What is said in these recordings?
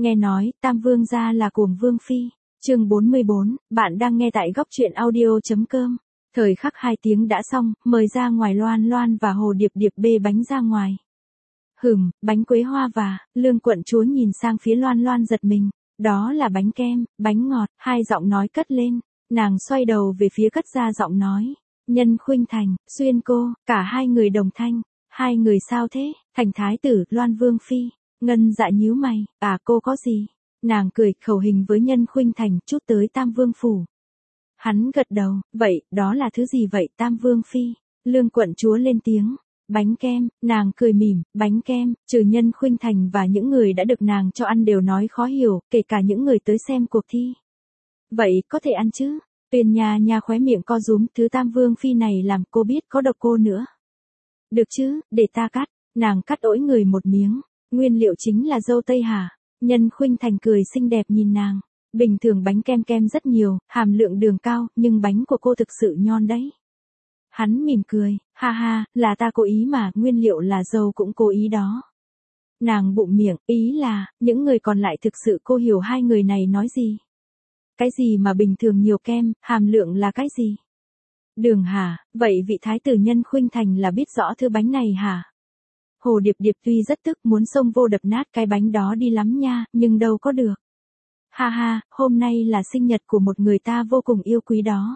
Nghe nói, Tam Vương gia là cuồng Vương Phi. Chương 44, bạn đang nghe tại góc truyện audio.com. Thời khắc 2 tiếng đã xong, mời ra ngoài Loan Loan và Hồ Điệp Điệp bê bánh ra ngoài. Bánh quế hoa và, Lương quận chúa nhìn sang phía Loan Loan giật mình. Đó là bánh kem, bánh ngọt, hai giọng nói cất lên. Nàng xoay đầu về phía cất ra giọng nói. Nhân Khuynh Thành, Xuyên cô, cả hai người đồng thanh. Hai người sao thế? Thành thái tử, Loan Vương Phi. Ngân Dạ nhíu mày, cô có gì? Nàng cười, khẩu hình với Nhân Khuynh Thành, chút tới Tam Vương phủ. Hắn gật đầu, vậy, đó là thứ gì vậy Tam Vương Phi? Lương quận chúa lên tiếng. Bánh kem, nàng cười mỉm, bánh kem, trừ Nhân Khuynh Thành và những người đã được nàng cho ăn đều nói khó hiểu, kể cả những người tới xem cuộc thi. Vậy, có thể ăn chứ? Tuyền Nha khóe miệng co rúm, thứ Tam Vương Phi này làm cô biết có độc cô nữa. Được chứ, để ta cắt, nàng cắt ỗi người một miếng. Nguyên liệu chính là dâu tây hả? Nhân Khuynh Thành cười xinh đẹp nhìn nàng. Bình thường bánh kem rất nhiều, hàm lượng đường cao, nhưng bánh của cô thực sự ngon đấy. Hắn mỉm cười, ha ha, là ta cố ý mà, nguyên liệu là dâu cũng cố ý đó. Nàng bụng miệng, ý là, những người còn lại thực sự cô hiểu hai người này nói gì. Cái gì mà bình thường nhiều kem, hàm lượng là cái gì? Đường hả, vậy vị thái tử Nhân Khuynh Thành là biết rõ thứ bánh này hả? Hồ Điệp Điệp tuy rất tức muốn xông vô đập nát cái bánh đó đi lắm nha, nhưng đâu có được. Ha ha, hôm nay là sinh nhật của một người ta vô cùng yêu quý đó.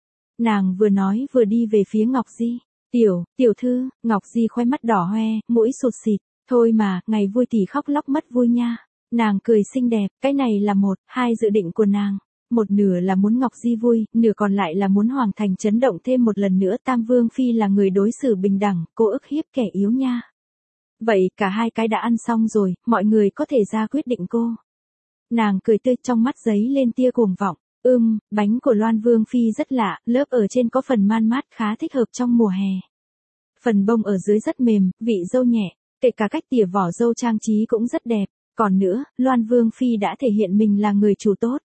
Nàng vừa nói vừa đi về phía Ngọc Di. Tiểu thư, Ngọc Di khoe mắt đỏ hoe, mũi sụt xịt. Thôi mà, ngày vui thì khóc lóc mất vui nha. Nàng cười xinh đẹp, cái này là hai dự định của nàng. Một nửa là muốn Ngọc Di vui, nửa còn lại là muốn Hoàng thành chấn động thêm một lần nữa. Tam Vương Phi là người đối xử bình đẳng, cô ức hiếp kẻ yếu nha. Vậy cả hai cái đã ăn xong rồi, mọi người có thể ra quyết định cô. Nàng cười tươi, trong mắt giấy lên tia cuồng vọng. Bánh của Loan Vương Phi rất lạ, lớp ở trên có phần man mát khá thích hợp trong mùa hè. Phần bông ở dưới rất mềm, vị dâu nhẹ, kể cả cách tỉa vỏ dâu trang trí cũng rất đẹp. Còn nữa, Loan Vương Phi đã thể hiện mình là người chủ tốt.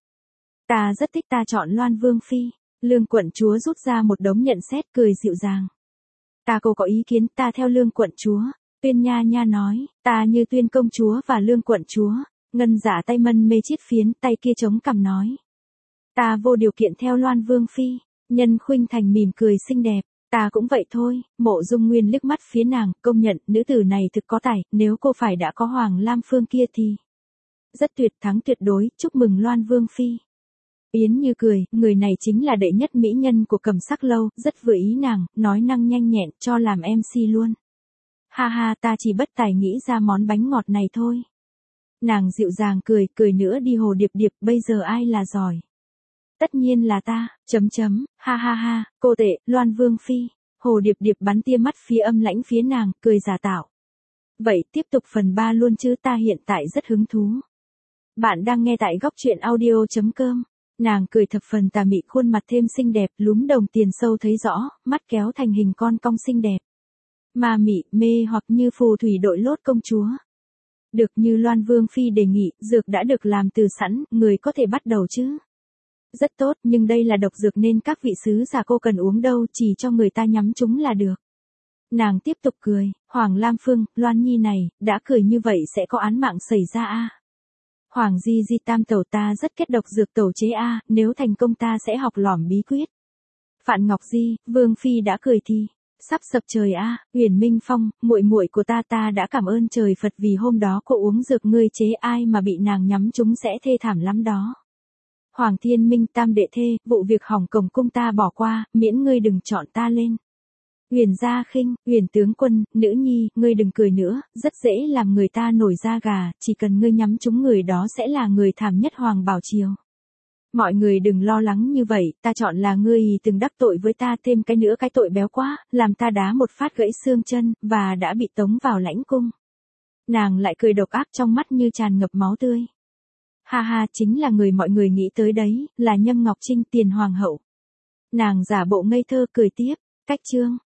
Ta rất thích, ta chọn Loan Vương Phi. Lương quận chúa rút ra một đống nhận xét, cười dịu dàng. Cô có ý kiến, ta theo Lương quận chúa. Tuyền Nha nói, ta như Tuyên công chúa và Lương quận chúa. Ngân Dạ tay mân mê chiết phiến, tay kia chống cằm nói. Ta vô điều kiện theo Loan Vương Phi. Nhân Khuynh Thành mỉm cười xinh đẹp. Ta cũng vậy thôi. Mộ Dung Nguyên liếc mắt phía nàng, công nhận, nữ tử này thực có tài, nếu cô phải đã có Hoàng Lam Phương kia thì. Rất tuyệt, thắng tuyệt đối, chúc mừng Loan Vương Phi. Yến Như cười, người này chính là đệ nhất mỹ nhân của Cẩm Sắc lâu, rất vừa ý nàng, nói năng nhanh nhẹn, cho làm MC luôn. Ha ha, ta chỉ bất tài nghĩ ra món bánh ngọt này thôi. Nàng dịu dàng cười nữa đi. Hồ Điệp Điệp, bây giờ ai là giỏi? Tất nhiên là ta, ha ha ha, cô tệ, Loan Vương Phi. Hồ Điệp Điệp bắn tia mắt phía âm lãnh phía nàng, cười giả tạo. Vậy tiếp tục phần 3 luôn chứ, ta hiện tại rất hứng thú. Bạn đang nghe tại góc truyện audio.com. Nàng cười thập phần tà mị, khuôn mặt thêm xinh đẹp, lúm đồng tiền sâu thấy rõ, mắt kéo thành hình con cong xinh đẹp. Ma mị, mê hoặc như phù thủy đội lốt công chúa. Được như Loan Vương Phi đề nghị, dược đã được làm từ sẵn, người có thể bắt đầu chứ. Rất tốt, nhưng đây là độc dược nên các vị sứ giả cô cần uống đâu, chỉ cho người ta nhắm chúng là được. Nàng tiếp tục cười, Hoàng Lam Phương, Loan Nhi này, đã cười như vậy sẽ có án mạng xảy ra a. Hoàng Di Tam tẩu, ta rất kết độc dược tẩu chế a, nếu thành công ta sẽ học lỏm bí quyết. Phạn Ngọc Di, Vương Phi đã cười thì. Sắp sập trời a, Uyển Minh Phong, muội muội của ta đã cảm ơn trời Phật vì hôm đó cô uống dược ngươi chế, ai mà bị nàng nhắm chúng sẽ thê thảm lắm đó. Hoàng Thiên Minh Tam đệ thê, vụ việc hỏng cổng cung ta bỏ qua, miễn ngươi đừng chọn ta lên. Uyển Gia Khinh, Uyển tướng quân, nữ nhi, ngươi đừng cười nữa, rất dễ làm người ta nổi da gà, chỉ cần ngươi nhắm chúng người đó sẽ là người thảm nhất Hoàng Bảo Triều. Mọi người đừng lo lắng như vậy, ta chọn là ngươi từng đắc tội với ta, thêm cái nữa cái tội béo quá, làm ta đá một phát gãy xương chân, và đã bị tống vào lãnh cung. Nàng lại cười độc ác, trong mắt như tràn ngập máu tươi. Ha ha, chính là người mọi người nghĩ tới đấy, là Nhâm Ngọc Trinh, tiền hoàng hậu. Nàng giả bộ ngây thơ cười tiếp, cách chương.